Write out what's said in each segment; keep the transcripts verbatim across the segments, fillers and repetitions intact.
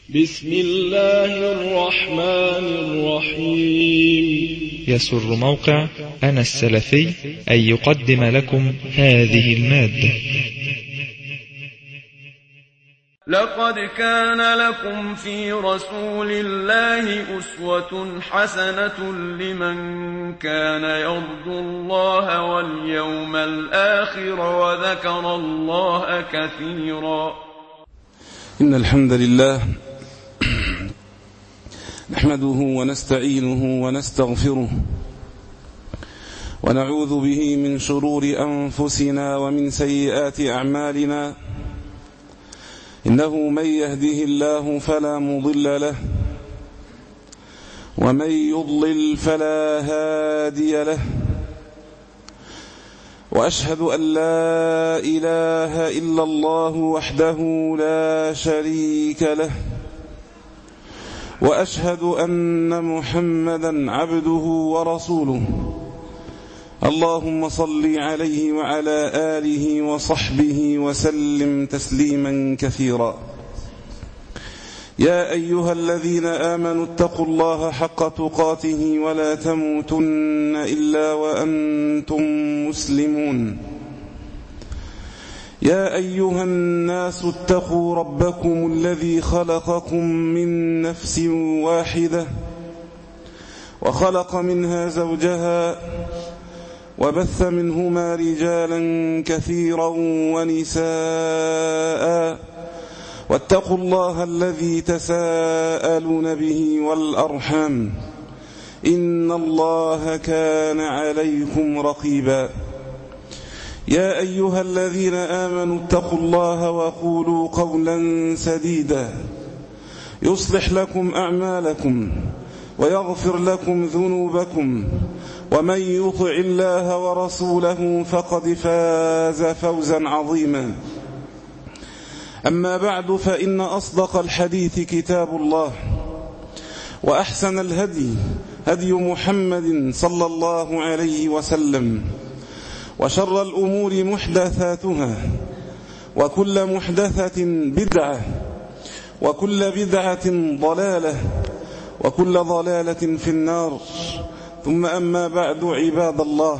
بسم الله الرحمن الرحيم. يسر موقع أنا السلفي أن يقدم لكم هذه المادة. لقد كان لكم في رسول الله أسوة حسنة لمن كان يرجو الله واليوم الآخر وذكر الله كثيرا. إن الحمد لله نحمده ونستعينه ونستغفره ونعوذ به من شرور أنفسنا ومن سيئات أعمالنا. إنه من يهده الله فلا مضل له ومن يضلل فلا هادي له، وأشهد أن لا إله إلا الله وحده لا شريك له، وأشهد أن محمدا عبده ورسوله. اللهم صل عليه وعلى آله وصحبه وسلم تسليما كثيرا. يا أيها الذين آمنوا اتقوا الله حق تقاته ولا تموتن إلا وأنتم مسلمون. يا أيها الناس اتقوا ربكم الذي خلقكم من نفس واحدة وخلق منها زوجها وبث منهما رجالا كثيرا ونساء، واتقوا الله الذي تساءلون به والأرحام إن الله كان عليكم رقيبا. يا أيها الذين آمنوا اتقوا الله وقولوا قولا سديدا يصلح لكم أعمالكم ويغفر لكم ذنوبكم، ومن يطع الله ورسوله فقد فاز فوزا عظيما. أما بعد، فإن أصدق الحديث كتاب الله، وأحسن الهدي هدي محمد صلى الله عليه وسلم، وشر الأمور محدثاتها، وكل محدثة بدعة، وكل بدعة ضلالة، وكل ضلالة في النار. ثم أما بعد، عباد الله،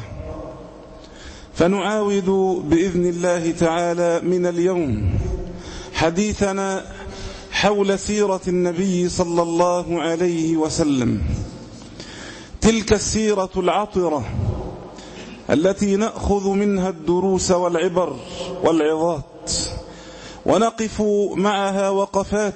فنعاود بإذن الله تعالى من اليوم حديثنا حول سيرة النبي صلى الله عليه وسلم، تلك السيرة العطرة التي نأخذ منها الدروس والعبر والعظات، ونقف معها وقفات.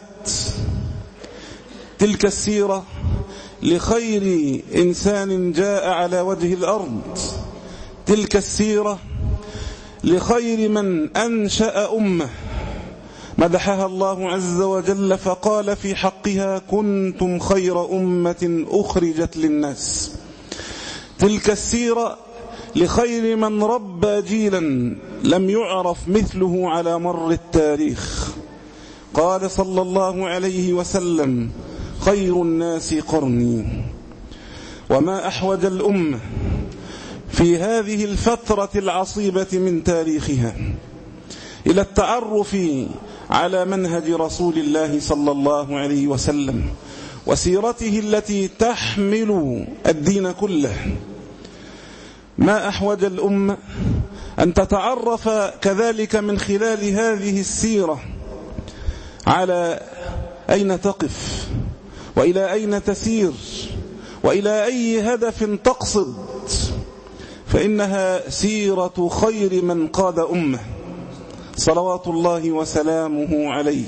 تلك السيرة لخير إنسان جاء على وجه الأرض، تلك السيرة لخير من أنشأ أمة مدحها الله عز وجل فقال في حقها: كنتم خير أمة أخرجت للناس. تلك السيرة لخير من ربى جيلا لم يعرف مثله على مر التاريخ. قال صلى الله عليه وسلم: خير الناس قرني. وما أحوج الأمة في هذه الفترة العصيبة من تاريخها إلى التعرف على منهج رسول الله صلى الله عليه وسلم وسيرته التي تحمل الدين كله. ما أحوج الأمة أن تتعرف كذلك من خلال هذه السيرة على أين تقف، وإلى أين تسير، وإلى أي هدف تقصد، فإنها سيرة خير من قاد أمة صلوات الله وسلامه عليه.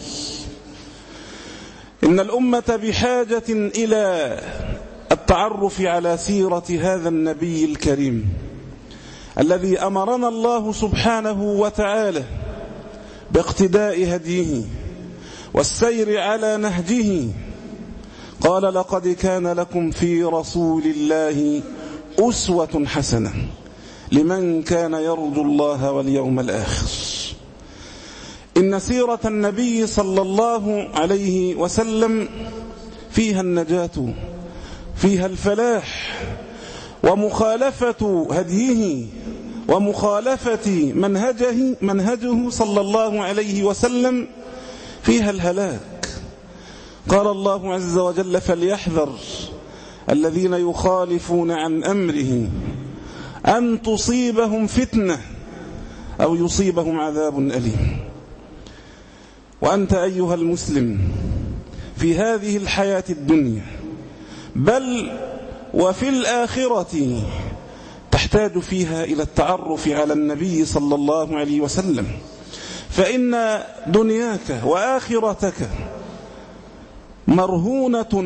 إن الأمة بحاجة إلى التعرف على سيرة هذا النبي الكريم الذي أمرنا الله سبحانه وتعالى باقتداء هديه والسير على نهجه. قال: لقد كان لكم في رسول الله أسوة حسنة لمن كان يرجو الله واليوم الآخر. إن سيرة النبي صلى الله عليه وسلم فيها النجاة، فيها الفلاح، ومخالفة هديه ومخالفة منهجه, منهجه صلى الله عليه وسلم فيها الهلاك. قال الله عز وجل: فليحذر الذين يخالفون عن أمره أن تصيبهم فتنة أو يصيبهم عذاب أليم. وأنت أيها المسلم في هذه الحياة الدنيا بل وفي الآخرة تحتاج فيها إلى التعرف على النبي صلى الله عليه وسلم، فإن دنياك وآخرتك مرهونة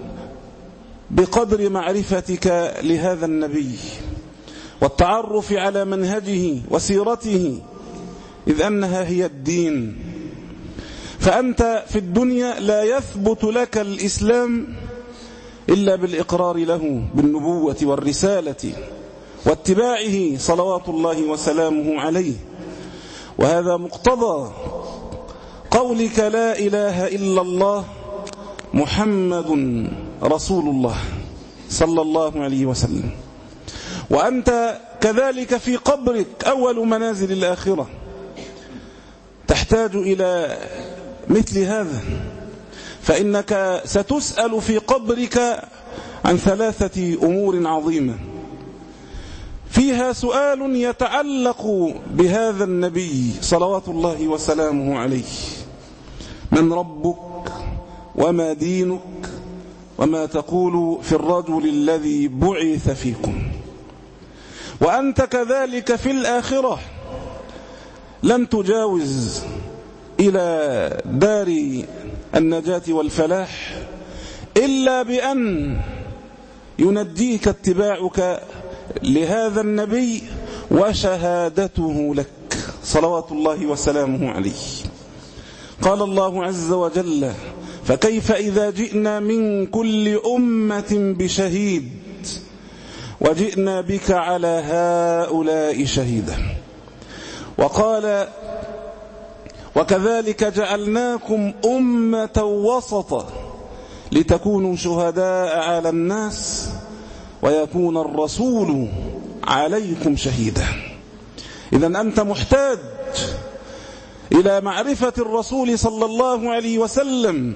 بقدر معرفتك لهذا النبي والتعرف على منهجه وسيرته، إذ أنها هي الدين. فأنت في الدنيا لا يثبت لك الإسلام إلا بالإقرار له بالنبوة والرسالة واتباعه صلوات الله وسلامه عليه. وهذا مقتضى قولك: لا إله إلا الله محمد رسول الله صلى الله عليه وسلم. وأنت كذلك في قبرك أول منازل الآخرة تحتاج إلى مثل هذا، فإنك ستسأل في قبرك عن ثلاثة أمور عظيمة، فيها سؤال يتعلق بهذا النبي صلوات الله وسلامه عليه: من ربك وما دينك وما تقول في الرجل الذي بعث فيكم. وأنت كذلك في الآخرة لن تجاوز إلى دار النجاة والفلاح إلا بأن ينجيك اتباعك لهذا النبي وشهادته لك صلوات الله وسلامه عليه. قال الله عز وجل: فكيف إذا جئنا من كل أمة بشهيد وجئنا بك على هؤلاء شهيدا. وقال: وكذلك جعلناكم أمة وسطا لتكونوا شهداء على الناس ويكون الرسول عليكم شهيدا. إذن أنت محتاج إلى معرفة الرسول صلى الله عليه وسلم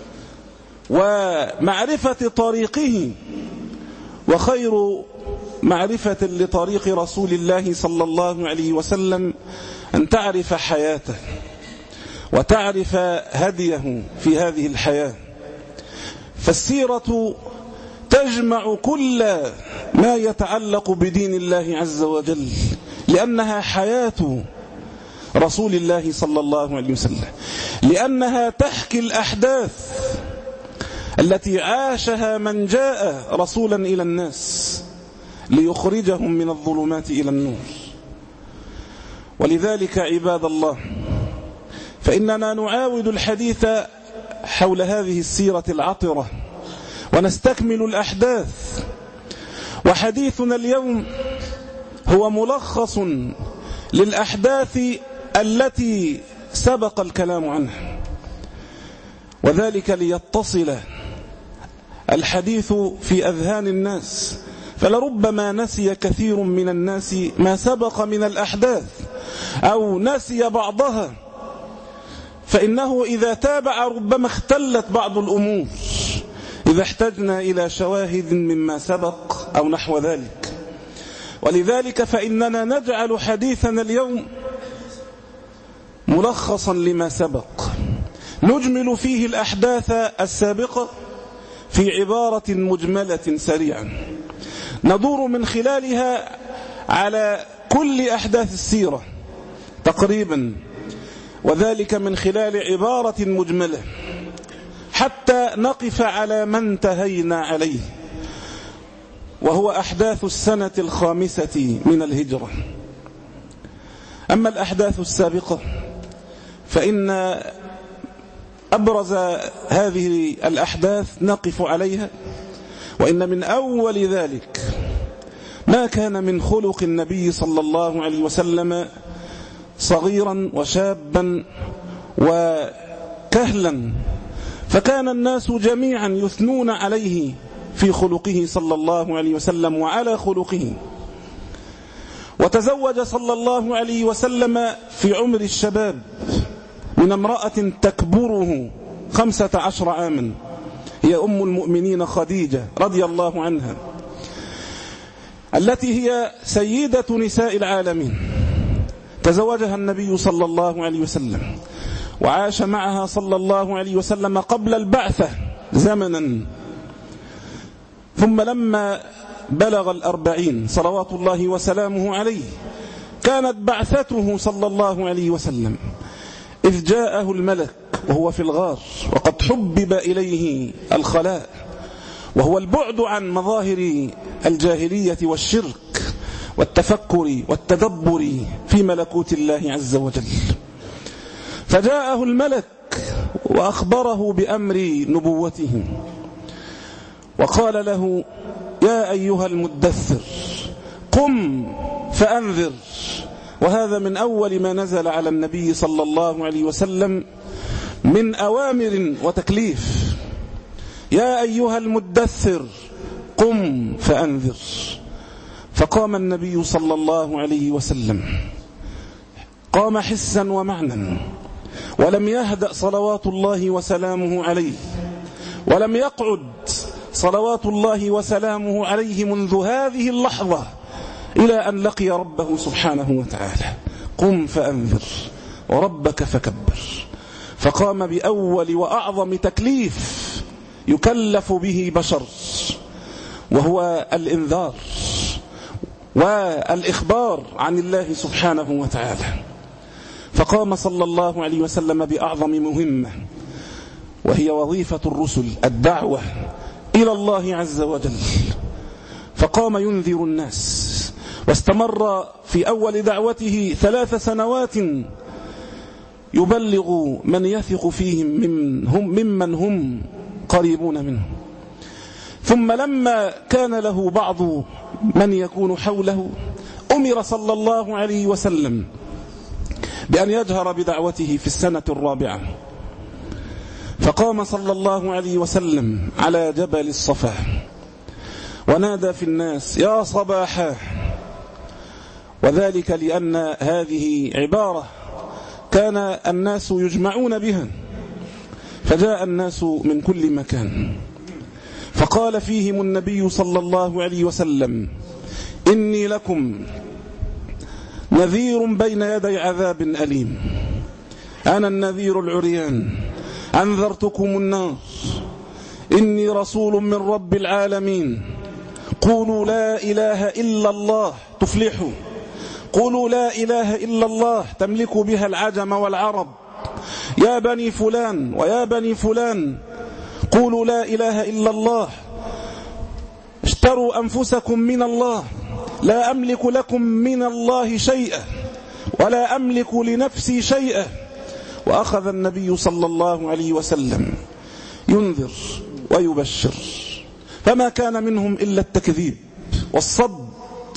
ومعرفة طريقه، وخير معرفة لطريق رسول الله صلى الله عليه وسلم أن تعرف حياته وتعرف هديه في هذه الحياة. فالسيرة تجمع كل ما يتعلق بدين الله عز وجل، لأنها حياة رسول الله صلى الله عليه وسلم، لأنها تحكي الأحداث التي عاشها من جاء رسولا إلى الناس ليخرجهم من الظلمات إلى النور. ولذلك عباد الله، فإننا نعاود الحديث حول هذه السيرة العطرة ونستكمل الأحداث. وحديثنا اليوم هو ملخص للأحداث التي سبق الكلام عنها، وذلك ليتصل الحديث في أذهان الناس، فلربما نسي كثير من الناس ما سبق من الأحداث أو نسي بعضها، فإنه إذا تابع ربما اختلت بعض الأمور إذا احتجنا إلى شواهد مما سبق أو نحو ذلك. ولذلك فإننا نجعل حديثنا اليوم ملخصا لما سبق، نجمل فيه الأحداث السابقة في عبارة مجملة سريعا ندور من خلالها على كل أحداث السيرة تقريبا، وذلك من خلال عبارة مجملة حتى نقف على ما انتهينا عليه، وهو أحداث السنة الخامسة من الهجرة. أما الأحداث السابقة فإن أبرز هذه الأحداث نقف عليها، وإن من أول ذلك ما كان من خلق النبي صلى الله عليه وسلم صغيرا وشابا وكهلا، فكان الناس جميعا يثنون عليه في خلقه صلى الله عليه وسلم وعلى خلقه. وتزوج صلى الله عليه وسلم في عمر الشباب من امرأة تكبره خمسة عشر عاما، هي أم المؤمنين خديجة رضي الله عنها، التي هي سيدة نساء العالمين. تزوجها النبي صلى الله عليه وسلم وعاش معها صلى الله عليه وسلم قبل البعثة زمنا، ثم لما بلغ الأربعين صلوات الله وسلامه عليه كانت بعثته صلى الله عليه وسلم، إذ جاءه الملك وهو في الغار وقد حبب إليه الخلاء، وهو البعد عن مظاهر الجاهلية والشرك والتفكر والتدبر في ملكوت الله عز وجل. فجاءه الملك وأخبره بأمر نبوته وقال له: يا أيها المدثر قم فأنذر. وهذا من أول ما نزل على النبي صلى الله عليه وسلم من أوامر وتكليف. يا أيها المدثر قم فأنذر. فقام النبي صلى الله عليه وسلم، قام حسا ومعنى، ولم يهدأ صلوات الله وسلامه عليه، ولم يقعد صلوات الله وسلامه عليه منذ هذه اللحظة إلى أن لقي ربه سبحانه وتعالى. قم فأنذر وربك فكبر. فقام بأول وأعظم تكليف يكلف به بشر، وهو الإنذار والإخبار عن الله سبحانه وتعالى. فقام صلى الله عليه وسلم بأعظم مهمة، وهي وظيفة الرسل، الدعوة إلى الله عز وجل. فقام ينذر الناس، واستمر في أول دعوته ثلاث سنوات يبلغ من يثق فيهم من هم ممن هم قريبون منه. ثم لما كان له بعض من يكون حوله أمر صلى الله عليه وسلم بأن يجهر بدعوته في السنة الرابعة. فقام صلى الله عليه وسلم على جبل الصفا ونادى في الناس: يا صباحا. وذلك لأن هذه عبارة كان الناس يجمعون بها، فجاء الناس من كل مكان. فقال فيهم النبي صلى الله عليه وسلم: إني لكم نذير بين يدي عذاب أليم. أنا النذير العريان، أنذرتكم النار، إني رسول من رب العالمين. قولوا لا إله إلا الله تفلحوا، قولوا لا إله إلا الله تملكوا بها العجم والعرب. يا بني فلان ويا بني فلان قولوا لا إله إلا الله، اشتروا أنفسكم من الله، لا أملك لكم من الله شيئا ولا أملك لنفسي شيئا. وأخذ النبي صلى الله عليه وسلم ينذر ويبشر، فما كان منهم إلا التكذيب والصد.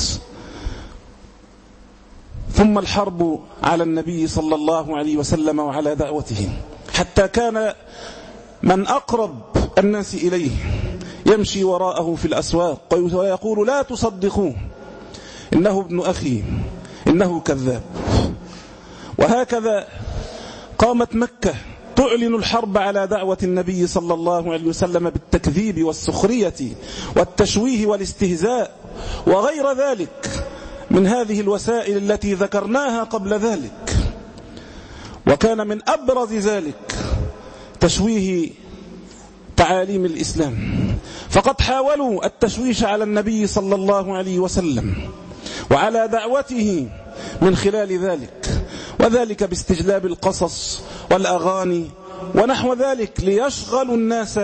ثم الحرب على النبي صلى الله عليه وسلم وعلى دعوته، حتى كان من أقرب الناس إليه يمشي وراءه في الأسواق ويقول: لا تصدقوه، إنه ابن أخي، إنه كذاب. وهكذا قامت مكة تعلن الحرب على دعوة النبي صلى الله عليه وسلم بالتكذيب والسخرية والتشويه والاستهزاء وغير ذلك من هذه الوسائل التي ذكرناها قبل ذلك. وكان من أبرز ذلك تشويه تعاليم الإسلام، فقد حاولوا التشويش على النبي صلى الله عليه وسلم وعلى دعوته من خلال ذلك، وذلك باستجلاب القصص والأغاني ونحو ذلك، ليشغلوا الناس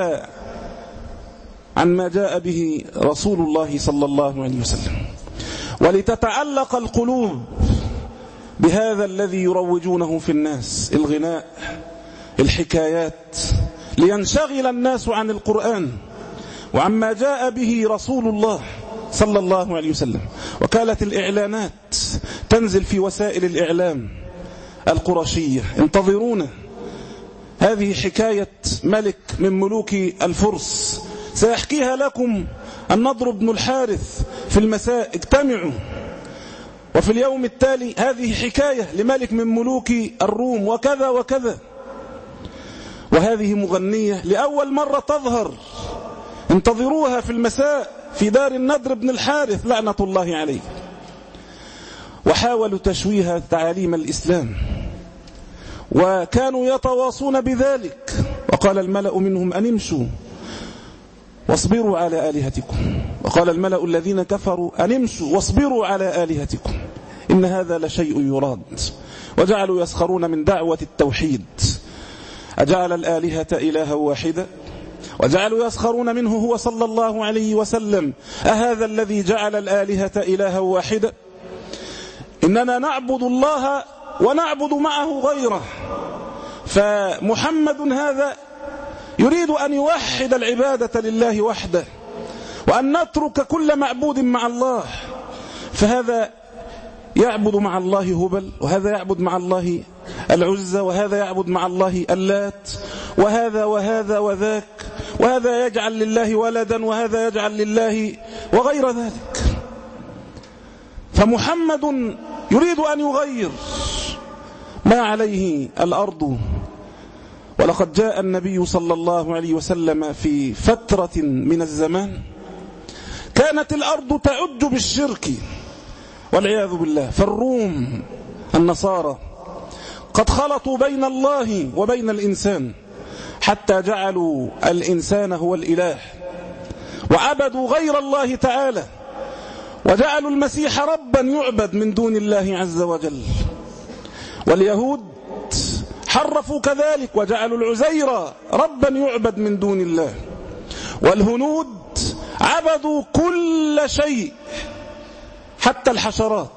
عن ما جاء به رسول الله صلى الله عليه وسلم، ولتتعلق القلوب بهذا الذي يروجونه في الناس، الغناء، الحكايات، لينشغل الناس عن القرآن وعما جاء به رسول الله صلى الله عليه وسلم. وكالت الإعلانات تنزل في وسائل الإعلام القرشية: انتظرونا، هذه حكاية ملك من ملوك الفرس سيحكيها لكم النضر بن الحارث في المساء، اجتمعوا. وفي اليوم التالي هذه حكاية لملك من ملوك الروم وكذا وكذا. وهذه مغنية لأول مرة تظهر، انتظروها في المساء في دار النضر بن الحارث لعنة الله عليه. وحاولوا تشويه تعاليم الإسلام وكانوا يتواصون بذلك، وقال الملأ منهم أن امشوا واصبروا على آلهتكم، وقال الملأ الذين كفروا أن امشوا واصبروا على آلهتكم إن هذا لشيء يراد. وجعلوا يسخرون من دعوة التوحيد، أجعل الآلهة إلها واحدة، وجعلوا يسخرون منه هو صلى الله عليه وسلم، أهذا الذي جعل الآلهة إلها واحدة؟ إننا نعبد الله ونعبد معه غيره. فمحمد هذا يريد أن يوحد العبادة لله وحده، وأن نترك كل معبود مع الله. فهذا يعبد مع الله هبل، وهذا يعبد مع الله العزى، وهذا يعبد مع الله اللات، وهذا وهذا وذاك، وهذا يجعل لله ولدا، وهذا يجعل لله وغير ذلك. فمحمد يريد أن يغير ما عليه الأرض. ولقد جاء النبي صلى الله عليه وسلم في فترة من الزمان كانت الأرض تعج بالشرك والعياذ بالله. فالروم النصارى قد خلطوا بين الله وبين الإنسان حتى جعلوا الإنسان هو الإله، وعبدوا غير الله تعالى، وجعلوا المسيح ربا يعبد من دون الله عز وجل. واليهود حرفوا كذلك وجعلوا العزير ربا يعبد من دون الله. والهنود عبدوا كل شيء حتى الحشرات.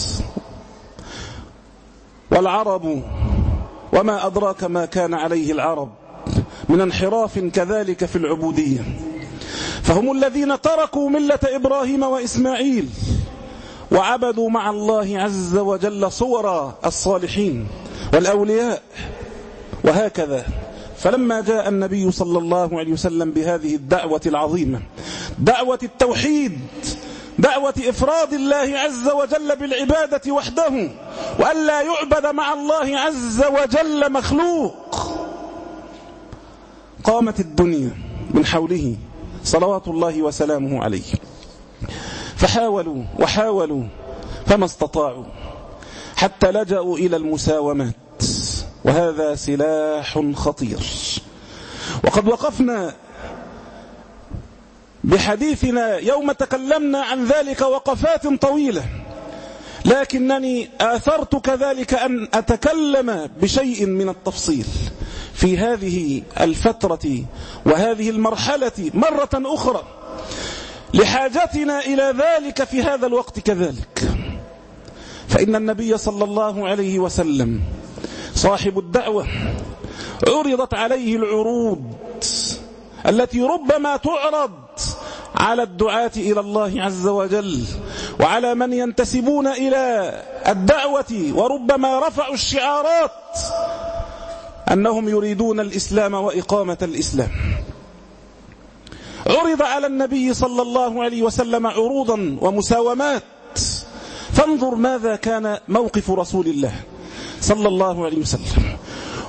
والعرب وما أدراك ما كان عليه العرب من انحراف كذلك في العبودية، فهم الذين تركوا ملة إبراهيم وإسماعيل وعبدوا مع الله عز وجل صور الصالحين والأولياء وهكذا. فلما جاء النبي صلى الله عليه وسلم بهذه الدعوة العظيمة، دعوة التوحيد، دعوة إفراد الله عز وجل بالعبادة وحده، وأن لا يعبد مع الله عز وجل مخلوق، قامت الدنيا من حوله صلوات الله وسلامه عليه. فحاولوا وحاولوا فما استطاعوا حتى لجأوا إلى المساومات، وهذا سلاح خطير. وقد وقفنا بحديثنا يوم تكلمنا عن ذلك وقفات طويلة، لكنني آثرت كذلك أن أتكلم بشيء من التفصيل في هذه الفترة وهذه المرحلة مرة أخرى لحاجتنا إلى ذلك في هذا الوقت كذلك. فإن النبي صلى الله عليه وسلم صاحب الدعوة عرضت عليه العروض التي ربما تعرض على الدعاة إلى الله عز وجل وعلى من ينتسبون إلى الدعوة، وربما رفعوا الشعارات أنهم يريدون الإسلام وإقامة الإسلام. عرض على النبي صلى الله عليه وسلم عروضا ومساومات، فانظر ماذا كان موقف رسول الله صلى الله عليه وسلم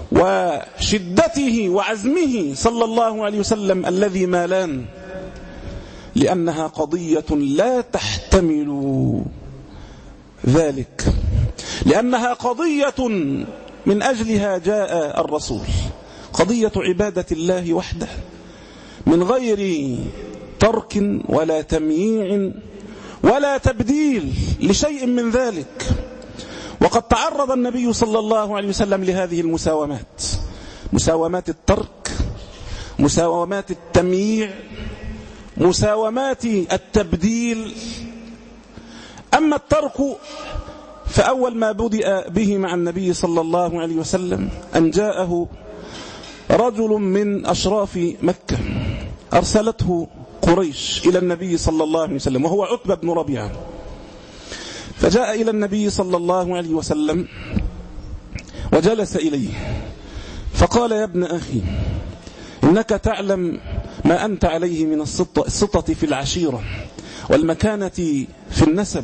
وشدته وعزمه صلى الله عليه وسلم الذي ما لان، لأنها قضية لا تحتمل ذلك، لأنها قضية من أجلها جاء الرسول، قضية عبادة الله وحده من غير ترك ولا تمييع ولا تبديل لشيء من ذلك. وقد تعرض النبي صلى الله عليه وسلم لهذه المساومات، مساومات الترك، مساومات التمييع، مساومات التبديل. أما الترك فأول ما بدأ به مع النبي صلى الله عليه وسلم أن جاءه رجل من أشراف مكة أرسلته قريش إلى النبي صلى الله عليه وسلم، وهو عتبة بن ربيعة. فجاء إلى النبي صلى الله عليه وسلم وجلس إليه فقال: يا ابن أخي، إنك تعلم ما أنت عليه من السطة في العشيرة والمكانة في النسب،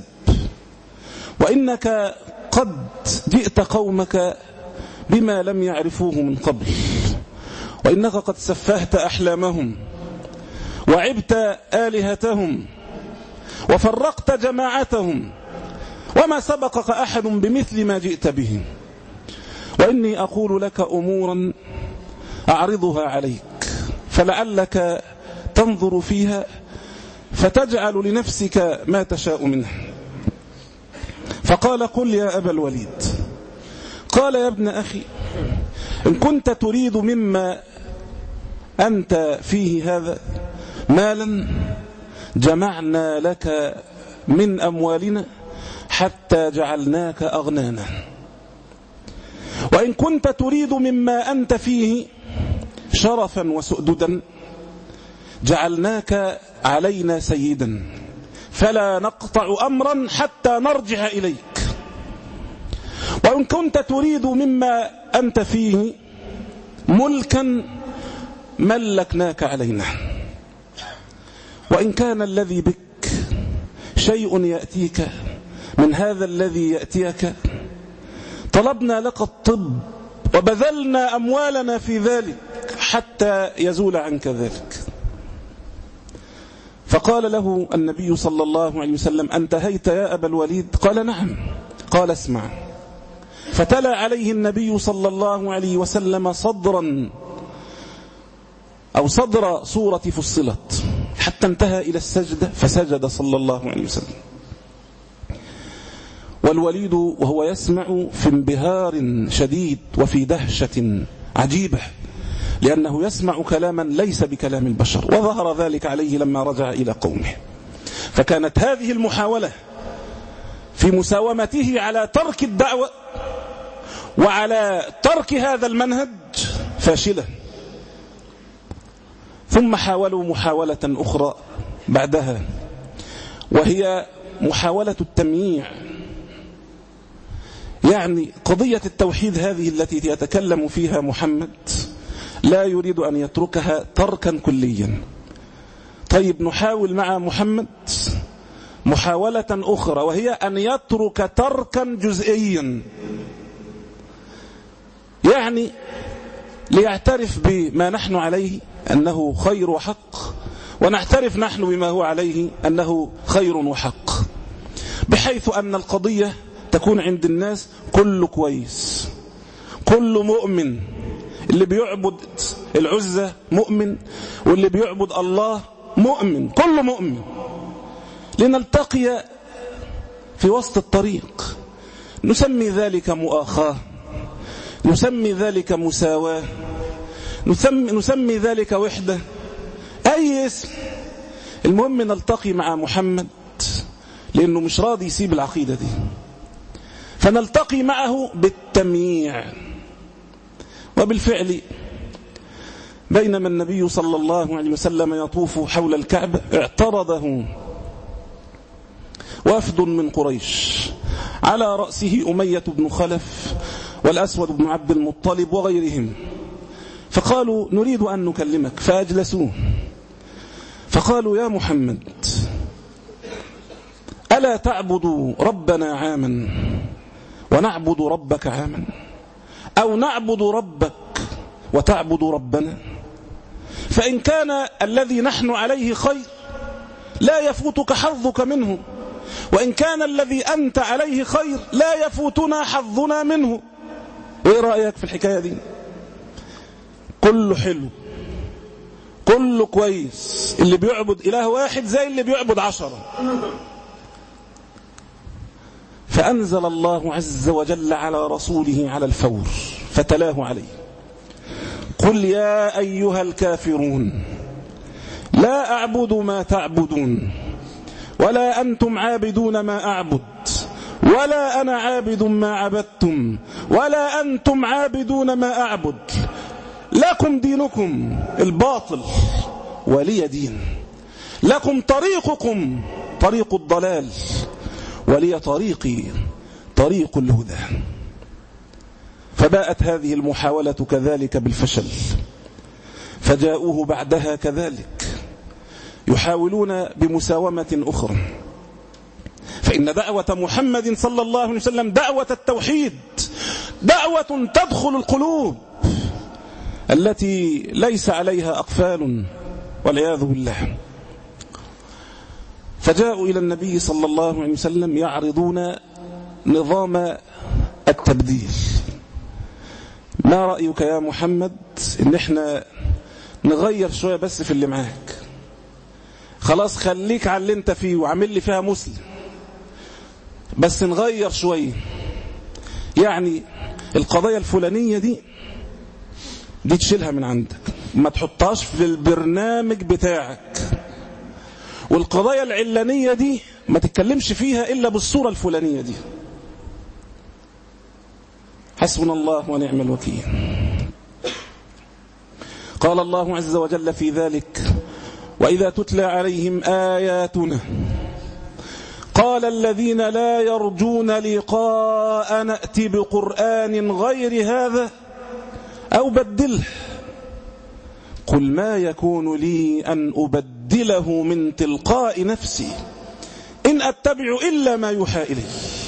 وإنك قد جئت قومك بما لم يعرفوه من قبل، وإنك قد سفهت أحلامهم وعبت آلهتهم وفرقت جماعتهم، وما سبقك أحد بمثل ما جئت به. وإني أقول لك أمورا أعرضها عليك فلعلك تنظر فيها فتجعل لنفسك ما تشاء منه. فقال: قل يا أبا الوليد. قال: يا ابن أخي، إن كنت تريد مما أنت فيه هذا مالا جمعنا لك من أموالنا حتى جعلناك أغنانا، وإن كنت تريد مما أنت فيه شرفا وسؤددا جعلناك علينا سيدا فلا نقطع أمرا حتى نرجع إليك، وإن كنت تريد مما أنت فيه ملكا ملكناك علينا، وإن كان الذي بك شيء يأتيك من هذا الذي يأتيك طلبنا لك الطب وبذلنا أموالنا في ذلك حتى يزول عنك ذلك. فقال له النبي صلى الله عليه وسلم: أنتهيت يا أبا الوليد؟ قال: نعم. قال: اسمع. فتلا عليه النبي صلى الله عليه وسلم صدرا أو صدر سورة فصلت حتى انتهى إلى السجدة فسجد صلى الله عليه وسلم. والوليد وهو يسمع في انبهار شديد وفي دهشة عجيبة، لأنه يسمع كلاما ليس بكلام البشر، وظهر ذلك عليه لما رجع إلى قومه. فكانت هذه المحاولة في مساومته على ترك الدعوة وعلى ترك هذا المنهج فاشلة. ثم حاولوا محاولة أخرى بعدها، وهي محاولة التمييع، يعني قضية التوحيد هذه التي يتكلم فيها محمد لا يريد أن يتركها تركا كليا. طيب نحاول مع محمد محاولة أخرى، وهي أن يترك تركا جزئيا، يعني ليعترف بما نحن عليه أنه خير وحق، ونعترف نحن بما هو عليه أنه خير وحق، بحيث أن القضية تكون عند الناس كل كويس، كل مؤمن، اللي بيعبد العزة مؤمن، واللي بيعبد الله مؤمن، كل مؤمن، لنلتقي في وسط الطريق. نسمي ذلك مؤاخاة، نسمي ذلك مساواة، نسمي, نسمي ذلك وحدة، أي اسم، المهم نلتقي مع محمد، لأنه مش راضي يسيب العقيدة دي، فنلتقي معه بالتمييع. وبالفعل بينما النبي صلى الله عليه وسلم يطوف حول الكعبة اعترضه وفد من قريش على رأسه أمية بن خلف والأسود بن عبد المطلب وغيرهم، فقالوا: نريد أن نكلمك. فأجلسوه فقالوا: يا محمد، ألا تعبد ربنا عاما ونعبد ربك عاما، أو نعبد ربك وتعبد ربنا؟ فإن كان الذي نحن عليه خير لا يفوتك حظك منه، وإن كان الذي أنت عليه خير لا يفوتنا حظنا منه. إيه رأيك في الحكاية دي؟ كله حلو، كله كويس، اللي بيعبد إله واحد زي اللي بيعبد عشرة. فأنزل الله عز وجل على رسوله على الفور فتلاه عليه: قل يا أيها الكافرون لا أعبد ما تعبدون ولا أنتم عابدون ما أعبد ولا أنا عابد ما عبدتم ولا أنتم عابدون ما أعبد، لكم دينكم الباطل ولي دين، لكم طريقكم طريق الضلال ولي طريقي طريق الهدى. فباءت هذه المحاولة كذلك بالفشل، فجاءوه بعدها كذلك يحاولون بمساومة أخرى. فإن دعوة محمد صلى الله عليه وسلم دعوة التوحيد، دعوة تدخل القلوب، التي ليس عليها أقفال والعياذ بالله. فجاءوا إلى النبي صلى الله عليه وسلم يعرضون نظام التبديل. ما رأيك يا محمد إن احنا نغير شوية بس في اللي معاك؟ خلاص خليك على اللي انت فيه وعمل لي فيها مسلم، بس نغير شوية. يعني القضايا الفلانية دي دي تشيلها من عندك، ما تحطهاش في البرنامج بتاعك. والقضايا العلانية دي ما تتكلمش فيها إلا بالصورة الفلانية دي. حسبنا الله ونعم الوكيل. قال الله عز وجل في ذلك: وإذا تتلى عليهم آياتنا قال الذين لا يرجون لقاء نأتي بقرآن غير هذا أو بدله قل ما يكون لي أن أبدله من تلقاء نفسي إن أتبع إلا ما يوحى إلي.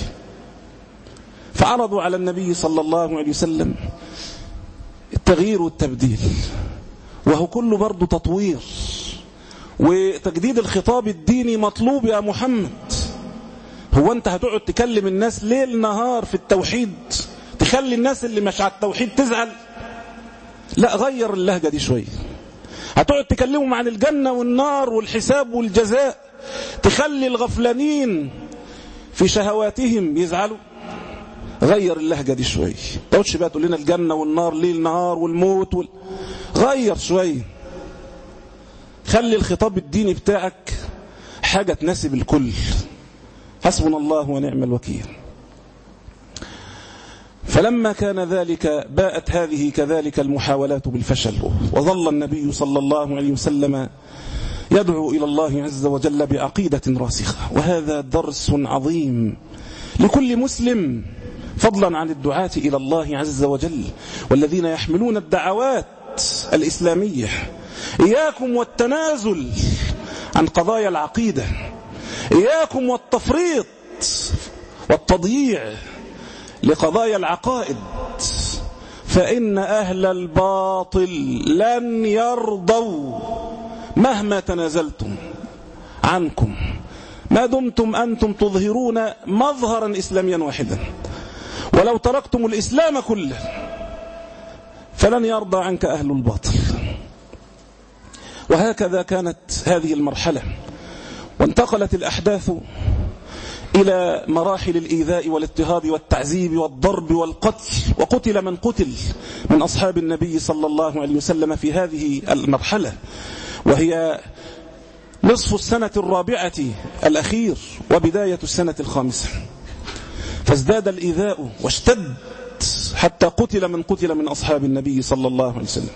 فعرضوا على النبي صلى الله عليه وسلم التغيير والتبديل، وهو كله برضو تطوير وتجديد الخطاب الديني مطلوب يا محمد. هو أنت هتقعد تكلم الناس ليل نهار في التوحيد تخلي الناس اللي مش على التوحيد تزعل؟ لا، غير اللهجة دي شوية. هتقعد تكلمهم عن الجنة والنار والحساب والجزاء تخلي الغفلانين في شهواتهم يزعلوا؟ غير اللهجة دي شوية. تقعدش بقى تقول لنا الجنة والنار ليل نهار والموت وال... غير شوية. خلي الخطاب الديني بتاعك حاجة تناسب الكل. حسبنا الله ونعم الوكيل. فلما كان ذلك باءت هذه كذلك المحاولات بالفشل، وظل النبي صلى الله عليه وسلم يدعو إلى الله عز وجل بعقيدة راسخة. وهذا درس عظيم لكل مسلم، فضلا عن الدعاة إلى الله عز وجل والذين يحملون الدعوات الإسلامية. إياكم والتنازل عن قضايا العقيدة، إياكم والتفريط والتضييع لقضايا العقائد، فإن أهل الباطل لن يرضوا مهما تنازلتم عنكم ما دمتم أنتم تظهرون مظهرا إسلاميا واحدا. ولو تركتم الإسلام كله فلن يرضى عنك أهل الباطل. وهكذا كانت هذه المرحلة، وانتقلت الأحداث إلى مراحل الإيذاء والاضطهاد والتعذيب والضرب والقتل، وقتل من قتل من أصحاب النبي صلى الله عليه وسلم في هذه المرحلة، وهي نصف السنة الرابعة الأخير وبداية السنة الخامسة. فازداد الإيذاء واشتد حتى قتل من قتل من أصحاب النبي صلى الله عليه وسلم.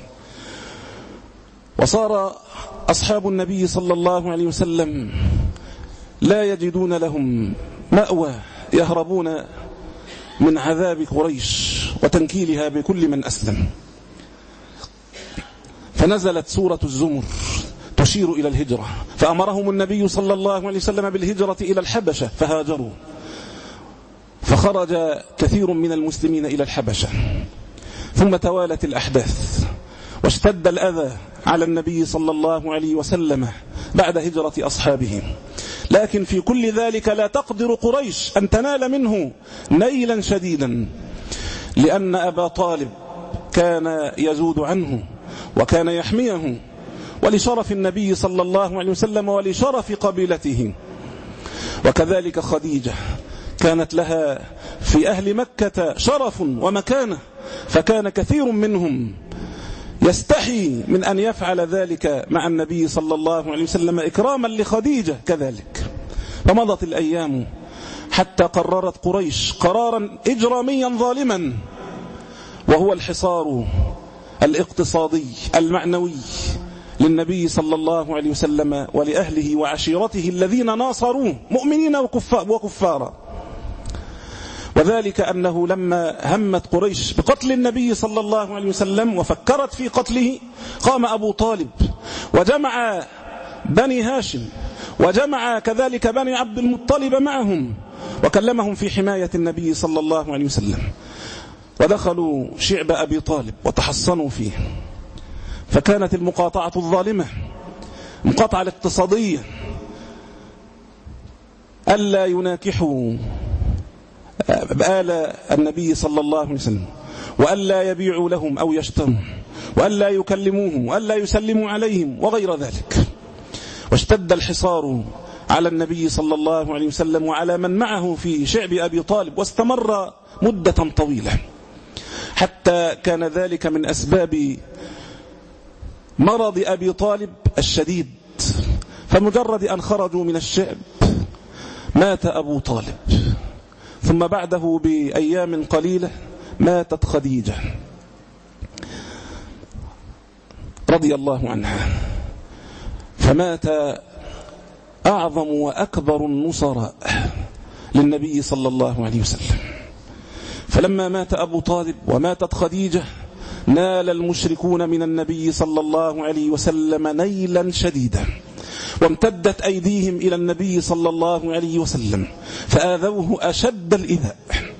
وصار أصحاب النبي صلى الله عليه وسلم لا يجدون لهم مأوى، يهربون من عذاب قريش وتنكيلها بكل من أسلم. فنزلت سورة الزمر تشير إلى الهجرة، فأمرهم النبي صلى الله عليه وسلم بالهجرة إلى الحبشة فهاجروا، فخرج كثير من المسلمين إلى الحبشة. ثم توالت الأحداث واشتد الأذى على النبي صلى الله عليه وسلم بعد هجرة أصحابه. لكن في كل ذلك لا تقدر قريش أن تنال منه نيلا شديدا، لأن أبا طالب كان يزود عنه وكان يحميه، ولشرف النبي صلى الله عليه وسلم ولشرف قبيلته. وكذلك خديجة كانت لها في أهل مكة شرف ومكانة، فكان كثير منهم يستحي من أن يفعل ذلك مع النبي صلى الله عليه وسلم إكراما لخديجة كذلك. فمضت الأيام حتى قررت قريش قرارا إجراميا ظالما، وهو الحصار الاقتصادي المعنوي للنبي صلى الله عليه وسلم ولأهله وعشيرته الذين ناصروه مؤمنين وكفارا. وذلك أنه لما همت قريش بقتل النبي صلى الله عليه وسلم وفكرت في قتله، قام أبو طالب وجمع بني هاشم وجمع كذلك بني عبد المطلب معهم، وكلمهم في حماية النبي صلى الله عليه وسلم، ودخلوا شعب أبي طالب وتحصنوا فيه. فكانت المقاطعة الظالمة، المقاطعة الاقتصادية، ألا يناكحوا آل النبي صلى الله عليه وسلم، وألا يبيعوا لهم أو يشتروا، وألا يكلموهم، وألا يسلموا عليهم وغير ذلك. واشتد الحصار على النبي صلى الله عليه وسلم وعلى من معه في شعب أبي طالب، واستمر مدة طويلة، حتى كان ذلك من أسباب مرض أبي طالب الشديد. فمجرد أن خرجوا من الشعب مات أبو طالب، ثم بعده بأيام قليلة ماتت خديجة رضي الله عنها، فمات أعظم وأكبر النصراء للنبي صلى الله عليه وسلم. فلما مات أبو طالب وماتت خديجة نال المشركون من النبي صلى الله عليه وسلم نيلا شديدا، وامتدت أيديهم إلى النبي صلى الله عليه وسلم فآذوه أشد الإيذاء.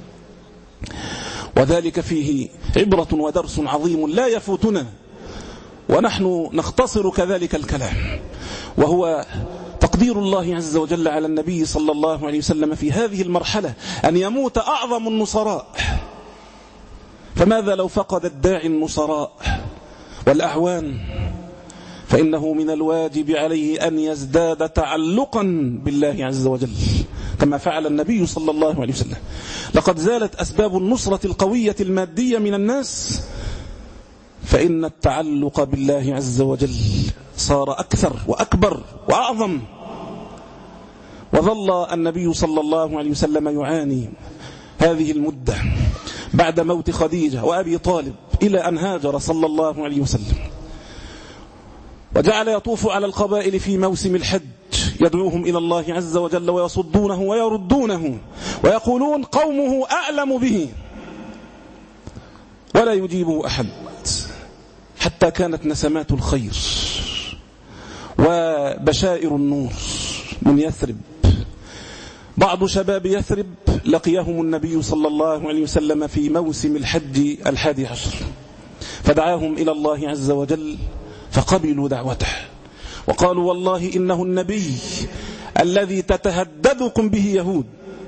وذلك فيه عبرة ودرس عظيم لا يفوتنا، ونحن نختصر كذلك الكلام، وهو تقدير الله عز وجل على النبي صلى الله عليه وسلم في هذه المرحلة أن يموت أعظم النصراء. فماذا لو فقد الداعي النصراء والأعوان؟ فإنه من الواجب عليه أن يزداد تعلقا بالله عز وجل كما فعل النبي صلى الله عليه وسلم. لقد زالت أسباب النصرة القوية المادية من الناس، فإن التعلق بالله عز وجل صار أكثر وأكبر وأعظم. وظل النبي صلى الله عليه وسلم يعاني هذه المدة بعد موت خديجة وأبي طالب إلى أن هاجر صلى الله عليه وسلم، وجعل يطوف على القبائل في موسم الحج يدعوهم إلى الله عز وجل ويصدونه ويردونه، ويقولون قومه أعلم به ولا يجيبه أحد، حتى كانت نسمات الخير وبشائر النور من يثرب. بعض شباب يثرب لقيهم النبي صلى الله عليه وسلم في موسم الحج الحادي عشر، فدعاهم إلى الله عز وجل فقبلوا دعوته، وقالوا والله إنه النبي الذي تتهددكم به يهود،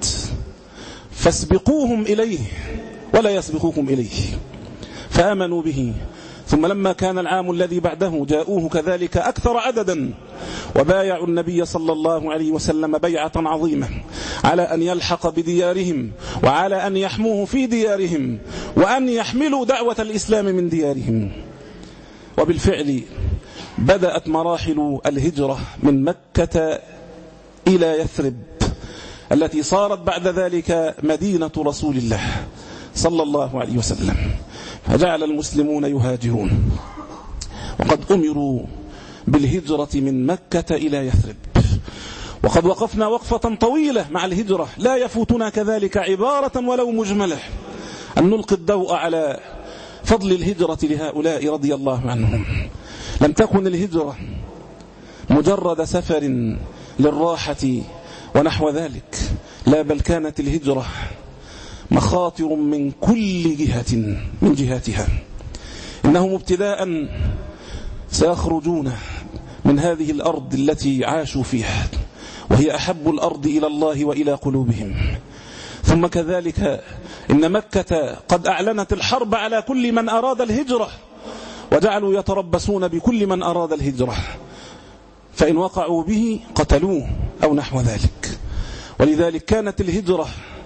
فاسبقوهم إليه ولا يسبقوكم إليه. فآمنوا به. ثم لما كان العام الذي بعده جاءوه كذلك أكثر عددا، وبايعوا النبي صلى الله عليه وسلم بيعة عظيمة على أن يلحق بديارهم، وعلى أن يحموه في ديارهم، وأن يحملوا دعوة الإسلام من ديارهم. وبالفعل بدأت مراحل الهجرة من مكة إلى يثرب، التي صارت بعد ذلك مدينة رسول الله صلى الله عليه وسلم. فجعل المسلمون يهاجرون، وقد أمروا بالهجرة من مكة إلى يثرب. وقد وقفنا وقفة طويلة مع الهجرة، لا يفوتنا كذلك عبارة ولو مجملة أن نلقي الضوء على فضل الهجرة لهؤلاء رضي الله عنهم. لم تكن الهجرة مجرد سفر للراحة ونحو ذلك، لا، بل كانت الهجرة مخاطر من كل جهة من جهاتها. إنهم ابتداء سيخرجون من هذه الأرض التي عاشوا فيها، وهي أحب الأرض إلى الله وإلى قلوبهم. ثم كذلك إن مكة قد أعلنت الحرب على كل من أراد الهجرة، وجعلوا يتربصون بكل من أراد الهجرة، فإن وقعوا به قتلوه أو نحو ذلك. ولذلك كانت الهجرة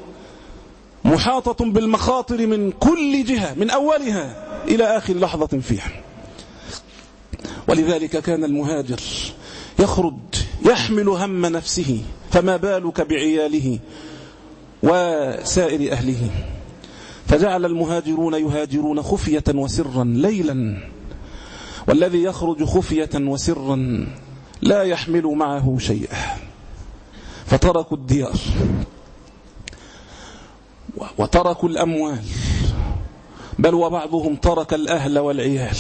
محاطة بالمخاطر من كل جهة، من أولها إلى آخر لحظة فيها. ولذلك كان المهاجر يخرج يحمل هم نفسه، فما بالك بعياله وسائر أهله. فجعل المهاجرون يهاجرون خفية وسرا ليلا، والذي يخرج خفية وسرا لا يحمل معه شيئا، فتركوا الديار وتركوا الأموال، بل وبعضهم ترك الأهل والعيال.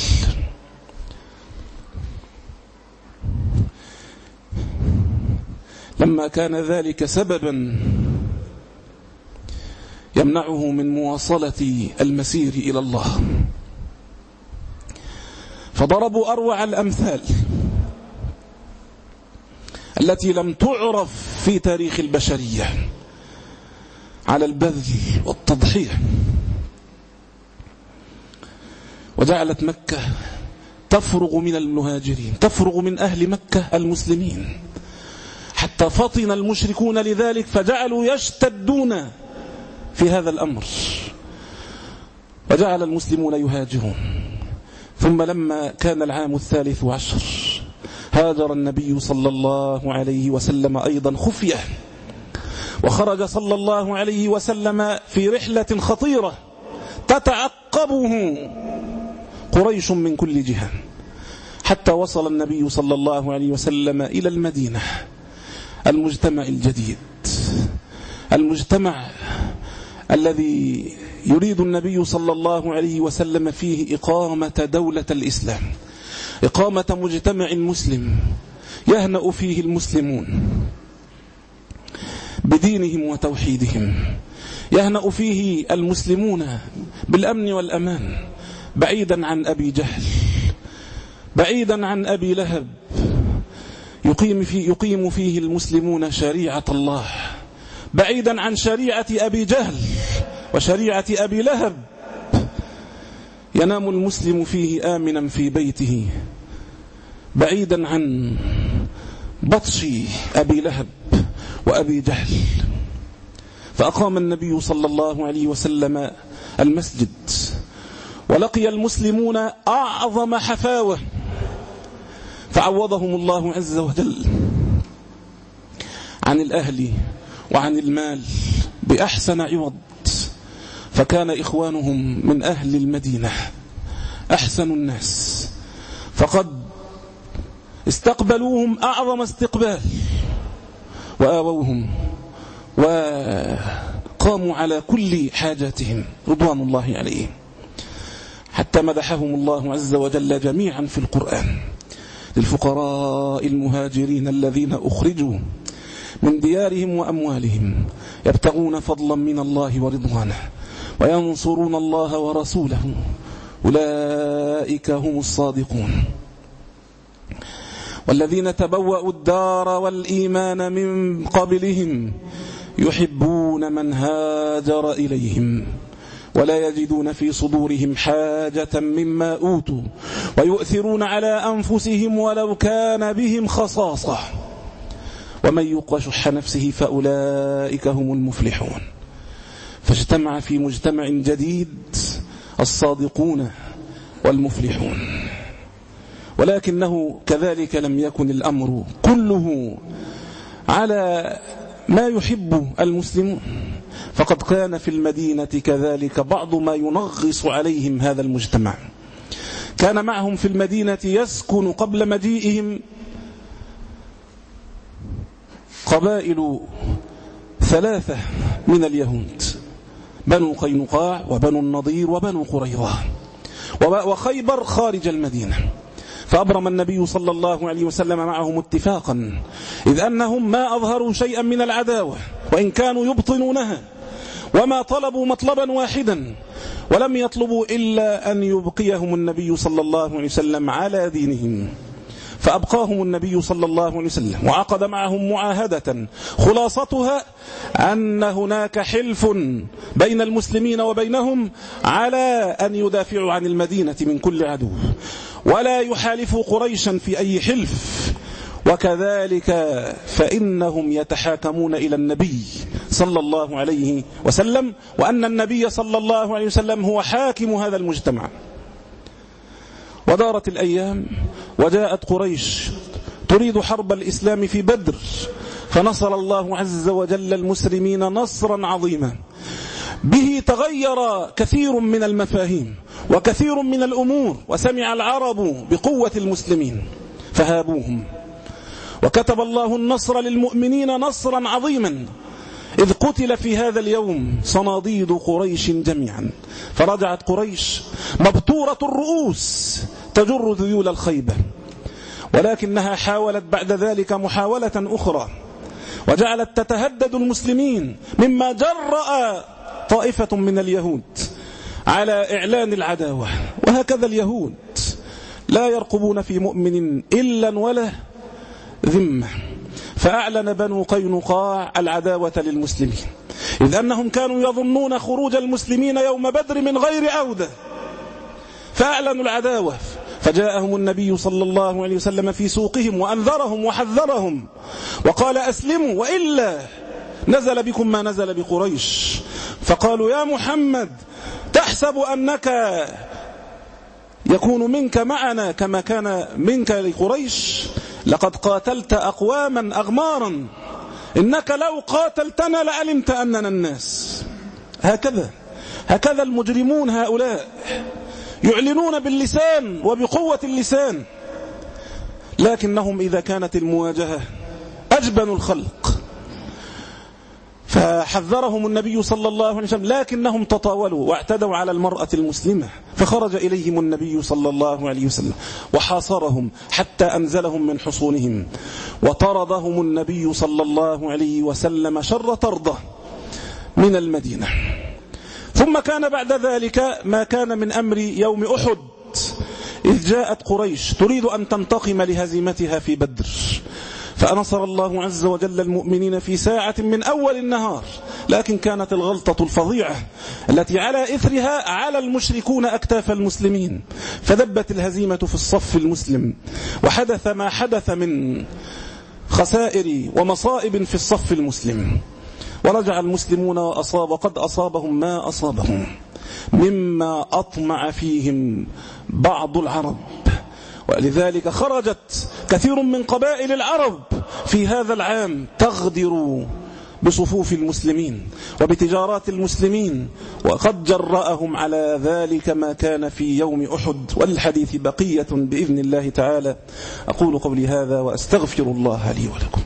لما كان ذلك سببا يمنعه من مواصلة المسير إلى الله، فضربوا أروع الأمثال التي لم تعرف في تاريخ البشرية على البذل والتضحية، وجعلت مكة تفرغ من المهاجرين، تفرغ من أهل مكة المسلمين، حتى فطن المشركون لذلك فجعلوا يشتدون في هذا الأمر، وجعل المسلمون يهاجرون. ثم لما كان العام الثالث عشر هاجر النبي صلى الله عليه وسلم أيضا خفية، وخرج صلى الله عليه وسلم في رحلة خطيرة تتعقبه قريش من كل جهة، حتى وصل النبي صلى الله عليه وسلم إلى المدينة، المجتمع الجديد، المجتمع الذي يريد النبي صلى الله عليه وسلم فيه إقامة دولة الإسلام، إقامة مجتمع مسلم يهنأ فيه المسلمون بدينهم وتوحيدهم، يهنأ فيه المسلمون بالأمن والأمان، بعيدا عن أبي جهل، بعيدا عن أبي لهب، يقيم فيه, يقيم فيه المسلمون شريعة الله، بعيدا عن شريعة أبي جهل وشريعة أبي لهب. ينام المسلم فيه آمنا في بيته، بعيدا عن بطش أبي لهب وأبي جهل. فأقام النبي صلى الله عليه وسلم المسجد، ولقي المسلمون أعظم حفاوة، فعوضهم الله عز وجل عن الأهل وعن المال بأحسن عوض، فكان إخوانهم من أهل المدينة أحسن الناس، فقد استقبلوهم أعظم استقبال، وآووهم وقاموا على كل حاجاتهم رضوان الله عليهم، حتى مدحهم الله عز وجل جميعا في القرآن: للفقراء المهاجرين الذين أخرجوا من ديارهم وأموالهم يبتغون فضلا من الله ورضوانه وينصرون الله ورسوله أولئك هم الصادقون. والذين تبوأوا الدار والإيمان من قبلهم يحبون من هاجر إليهم ولا يجدون في صدورهم حاجة مما أوتوا ويؤثرون على أنفسهم ولو كان بهم خصاصة ومن يوق شح نفسه فأولئك هم المفلحون. فاجتمع في مجتمع جديد الصادقون والمفلحون، ولكنه كذلك لم يكن الأمر كله على ما يحب المسلمون، فقد كان في المدينة كذلك بعض ما ينغص عليهم هذا المجتمع. كان معهم في المدينة يسكن قبل مجيئهم قبائل ثلاثة من اليهود: بنو قينقاع وبنو النضير وبنو قريظة، وخيبر خارج المدينة. فأبرم النبي صلى الله عليه وسلم معهم اتفاقا، إذ أنهم ما أظهروا شيئا من العداوة وإن كانوا يبطنونها، وما طلبوا مطلبا واحدا، ولم يطلبوا إلا أن يبقيهم النبي صلى الله عليه وسلم على دينهم، فأبقاهم النبي صلى الله عليه وسلم وعقد معهم معاهدة خلاصتها أن هناك حلف بين المسلمين وبينهم على أن يدافعوا عن المدينة من كل عدو، ولا يحالفوا قريشا في أي حلف، وكذلك فإنهم يتحاكمون إلى النبي صلى الله عليه وسلم، وأن النبي صلى الله عليه وسلم هو حاكم هذا المجتمع. ودارت الأيام وجاءت قريش تريد حرب الإسلام في بدر، فنصر الله عز وجل المسلمين نصرا عظيما، به تغير كثير من المفاهيم وكثير من الأمور، وسمع العرب بقوة المسلمين فهابوهم، وكتب الله النصر للمؤمنين نصرا عظيما، إذ قتل في هذا اليوم صناديد قريش جميعا، فرجعت قريش مبتورة الرؤوس تجر ذيول الخيبة، ولكنها حاولت بعد ذلك محاولة أخرى، وجعلت تتهدد المسلمين، مما جرأ طائفة من اليهود على إعلان العداوة. وهكذا اليهود لا يرقبون في مؤمن إلا ولا ذمة. فأعلن بنو قينقاع العداوة للمسلمين، إذ أنهم كانوا يظنون خروج المسلمين يوم بدر من غير عودة، فأعلنوا العداوة. فجاءهم النبي صلى الله عليه وسلم في سوقهم وأنذرهم وحذرهم وقال أسلموا وإلا نزل بكم ما نزل بقريش. فقالوا يا محمد تحسب أنك يكون منك معنا كما كان منك لقريش؟ لقد قاتلت أقواما أغمارا، إنك لو قاتلتنا لعلمت أننا الناس. هكذا هكذا المجرمون هؤلاء يعلنون باللسان وبقوة اللسان، لكنهم إذا كانت المواجهة أجبنوا الخلق. فحذرهم النبي صلى الله عليه وسلم، لكنهم تطاولوا واعتدوا على المرأة المسلمة، فخرج إليهم النبي صلى الله عليه وسلم وحاصرهم حتى أنزلهم من حصونهم، وطردهم النبي صلى الله عليه وسلم شر طرده من المدينة. ثم كان بعد ذلك ما كان من أمر يوم أحد، إذ جاءت قريش تريد أن تنتقم لهزيمتها في بدر، فأنصر الله عز وجل المؤمنين في ساعة من أول النهار، لكن كانت الغلطة الفظيعة التي على إثرها على المشركون أكتاف المسلمين، فدبت الهزيمة في الصف المسلم، وحدث ما حدث من خسائر ومصائب في الصف المسلم، ورجع المسلمون وأصاب وقد أصابهم ما أصابهم مما أطمع فيهم بعض العرب. ولذلك خرجت كثير من قبائل العرب في هذا العام تغدر بصفوف المسلمين وبتجارات المسلمين، وقد جرأهم على ذلك ما كان في يوم أحد. والحديث بقية بإذن الله تعالى. أقول قولي هذا وأستغفر الله لي ولكم.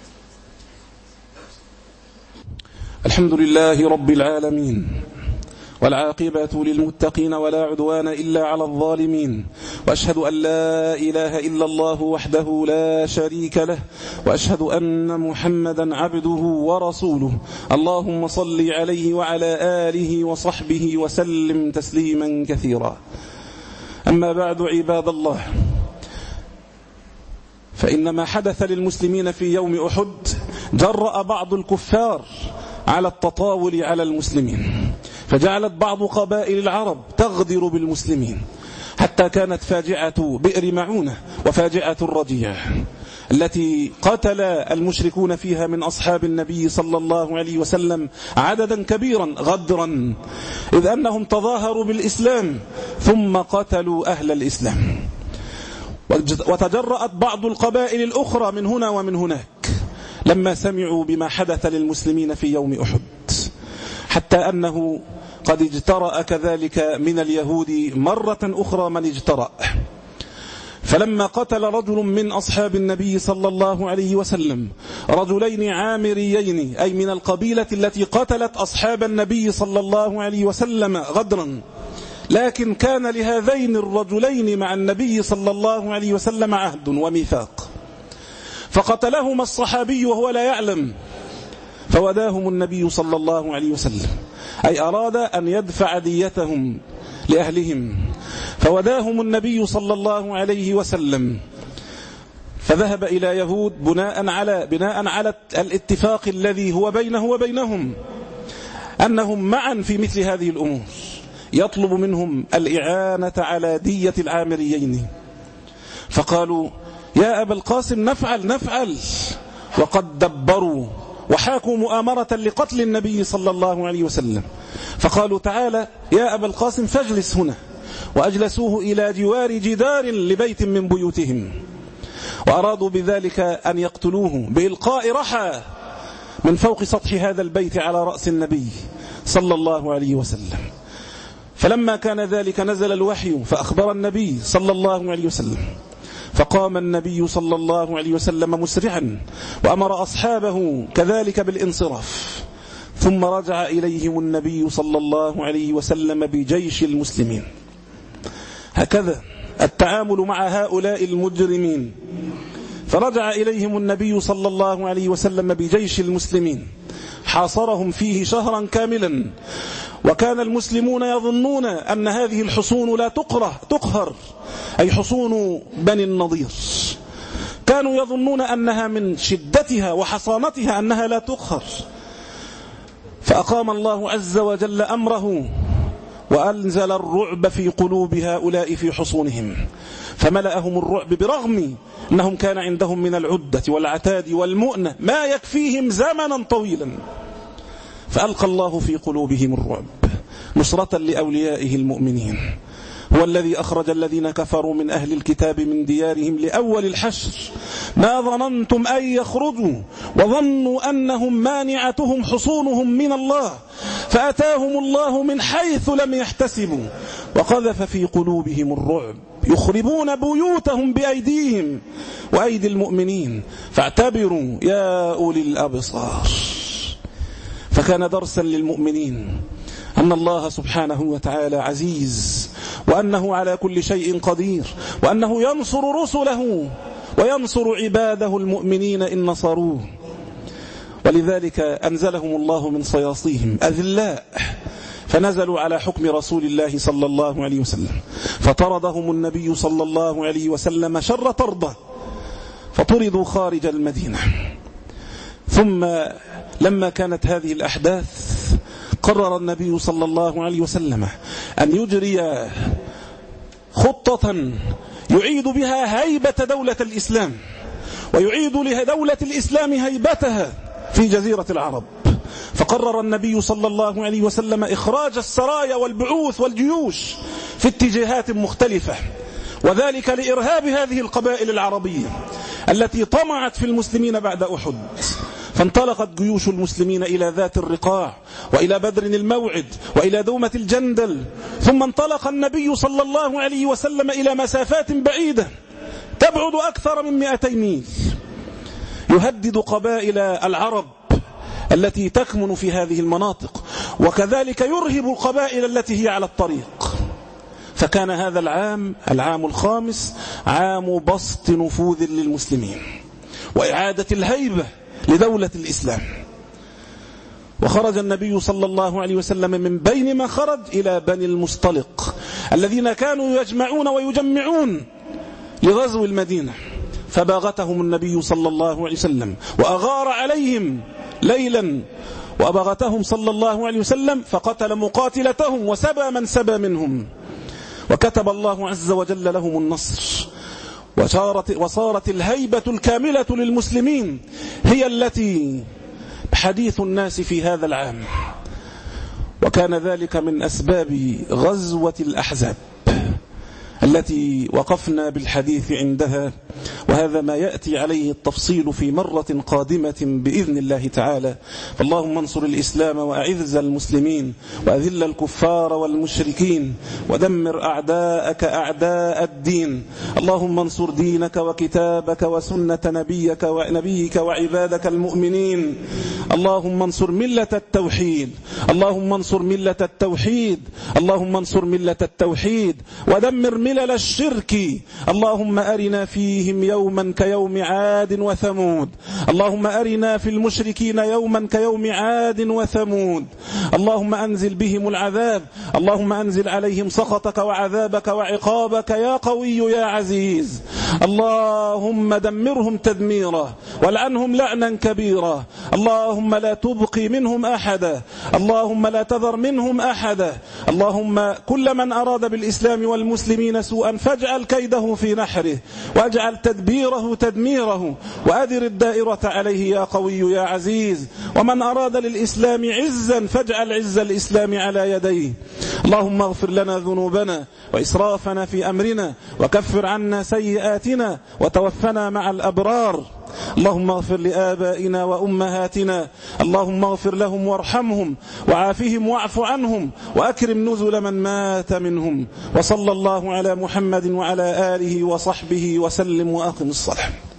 الحمد لله رب العالمين، والعاقبة للمتقين ولا عدوان إلا على الظالمين، وأشهد أن لا إله إلا الله وحده لا شريك له، وأشهد أن محمدا عبده ورسوله. اللهم صل عليه وعلى آله وصحبه وسلم تسليما كثيرا. أما بعد عباد الله، فإن ما حدث للمسلمين في يوم أحد جرأ بعض الكفار على التطاول على المسلمين، فجعلت بعض قبائل العرب تغدر بالمسلمين، حتى كانت فاجعة بئر معونة وفاجعة الرجيع التي قتل المشركون فيها من أصحاب النبي صلى الله عليه وسلم عددا كبيرا غدرا، إذ أنهم تظاهروا بالإسلام ثم قتلوا أهل الإسلام. وتجرأت بعض القبائل الأخرى من هنا ومن هناك لما سمعوا بما حدث للمسلمين في يوم أحد، حتى أنه قد اجترأ كذلك من اليهود مرة أخرى من اجترأ. فلما قتل رجل من أصحاب النبي صلى الله عليه وسلم رجلين عامريين، أي من القبيلة التي قتلت أصحاب النبي صلى الله عليه وسلم غدرا، لكن كان لهذين الرجلين مع النبي صلى الله عليه وسلم عهد وميثاق، فقتلهما الصحابي وهو لا يعلم، فوداهم النبي صلى الله عليه وسلم، أي أراد أن يدفع ديتهم لأهلهم، فوداهم النبي صلى الله عليه وسلم، فذهب إلى يهود بناء على بناء على الاتفاق الذي هو بينه وبينهم أنهم معا في مثل هذه الأمور، يطلب منهم الإعانة على دية العامريين. فقالوا يا أبا القاسم نفعل نفعل، وقد دبروا وحاكوا مؤامرة لقتل النبي صلى الله عليه وسلم. فقالوا تعالى يا أبا القاسم فاجلس هنا، وأجلسوه إلى جوار جدار لبيت من بيوتهم، وأرادوا بذلك أن يقتلوه بإلقاء رحى من فوق سطح هذا البيت على رأس النبي صلى الله عليه وسلم. فلما كان ذلك نزل الوحي فأخبر النبي صلى الله عليه وسلم، فقام النبي صلى الله عليه وسلم مسرعا وأمر أصحابه كذلك بالانصراف، ثم رجع إليهم النبي صلى الله عليه وسلم بجيش المسلمين. هكذا التعامل مع هؤلاء المجرمين. فرجع إليهم النبي صلى الله عليه وسلم بجيش المسلمين، حاصرهم فيه شهرا كاملا، وكان المسلمون يظنون أن هذه الحصون لا تقره تقهر، أي حصون بني النضير. كانوا يظنون أنها من شدتها وحصانتها أنها لا تقهر، فأقام الله عز وجل أمره وأنزل الرعب في قلوب هؤلاء في حصونهم، فملأهم الرعب برغم أنهم كان عندهم من العدة والعتاد والمؤنة ما يكفيهم زمنا طويلا، فألقى الله في قلوبهم الرعب نصرة لأوليائه المؤمنين. هو الذي أخرج الذين كفروا من أهل الكتاب من ديارهم لأول الحشر ما ظننتم أن يخرجوا وظنوا أنهم مانعتهم حصونهم من الله فأتاهم الله من حيث لم يحتسبوا وقذف في قلوبهم الرعب يخربون بيوتهم بأيديهم وأيدي المؤمنين فاعتبروا يا أولي الأبصار. فكان درسا للمؤمنين أن الله سبحانه وتعالى عزيز، وأنه على كل شيء قدير، وأنه ينصر رسله وينصر عباده المؤمنين إن نصروه. ولذلك أنزلهم الله من صياصيهم أذلاء فنزلوا على حكم رسول الله صلى الله عليه وسلم، فطردهم النبي صلى الله عليه وسلم شر طرده، فطردوا خارج المدينة. ثم لما كانت هذه الأحداث قرر النبي صلى الله عليه وسلم أن يجري خطة يعيد بها هيبة دولة الإسلام ويعيد لدولة الإسلام هيبتها في جزيرة العرب. فقرر النبي صلى الله عليه وسلم إخراج السرايا والبعوث والجيوش في اتجاهات مختلفة، وذلك لإرهاب هذه القبائل العربية التي طمعت في المسلمين بعد أحد. فانطلقت جيوش المسلمين إلى ذات الرقاع وإلى بدر الموعد وإلى دومة الجندل، ثم انطلق النبي صلى الله عليه وسلم إلى مسافات بعيدة تبعد أكثر من مئتي ميل، يهدد قبائل العرب التي تكمن في هذه المناطق، وكذلك يرهب القبائل التي هي على الطريق. فكان هذا العام العام الخامس عام بسط نفوذ للمسلمين وإعادة الهيبة لدولة الإسلام. وخرج النبي صلى الله عليه وسلم من بين ما خرج إلى بني المصطلق الذين كانوا يجمعون ويجمعون لغزو المدينة، فباغتهم النبي صلى الله عليه وسلم وأغار عليهم ليلا، وأبغتهم صلى الله عليه وسلم فقتل مقاتلتهم وسبى من سبى منهم، وكتب الله عز وجل لهم النصر، وصارت, وصارت الهيبة الكاملة للمسلمين هي التي حديث الناس في هذا العام. وكان ذلك من أسباب غزوة الأحزاب التي وقفنا بالحديث عندها، وهذا ما يأتي عليه التفصيل في مرة قادمة بإذن الله تعالى. فاللهم انصر الإسلام وأعز المسلمين وأذل الكفار والمشركين ودمر أعداءك أعداء الدين. اللهم انصر دينك وكتابك وسنة نبيك ونبيك وعبادك المؤمنين. اللهم انصر ملة التوحيد، اللهم انصر ملة التوحيد، اللهم انصر ملة التوحيد ودمر ملل الشرك. اللهم أرنا فيهم يوما كيوم عاد وثمود، اللهم أرنا في المشركين يوما كيوم عاد وثمود. اللهم أنزل بهم العذاب، اللهم أنزل عليهم سخطك وعذابك وعقابك يا قوي يا عزيز. اللهم دمرهم تدميرا والعنهم لعنا كبيرا. اللهم لا تبقي منهم أحدا، اللهم لا تذر منهم أحدا. اللهم كل من أراد بالإسلام والمسلمين سوءا فاجعل كيده في نحره واجعل تدبيره تدميره وأدر الدائرة عليه يا قوي يا عزيز. ومن أراد للإسلام عزا فاجعل عز الإسلام على يديه. اللهم اغفر لنا ذنوبنا وإسرافنا في أمرنا وكفر عنا سيئاتنا وتوفنا مع الأبرار. اللهم اغفر لآبائنا وأمهاتنا، اللهم اغفر لهم وارحمهم وعافهم واعف عنهم وأكرم نزل من مات منهم. وصلى الله على محمد وعلى آله وصحبه وسلم وأقم الصلاة.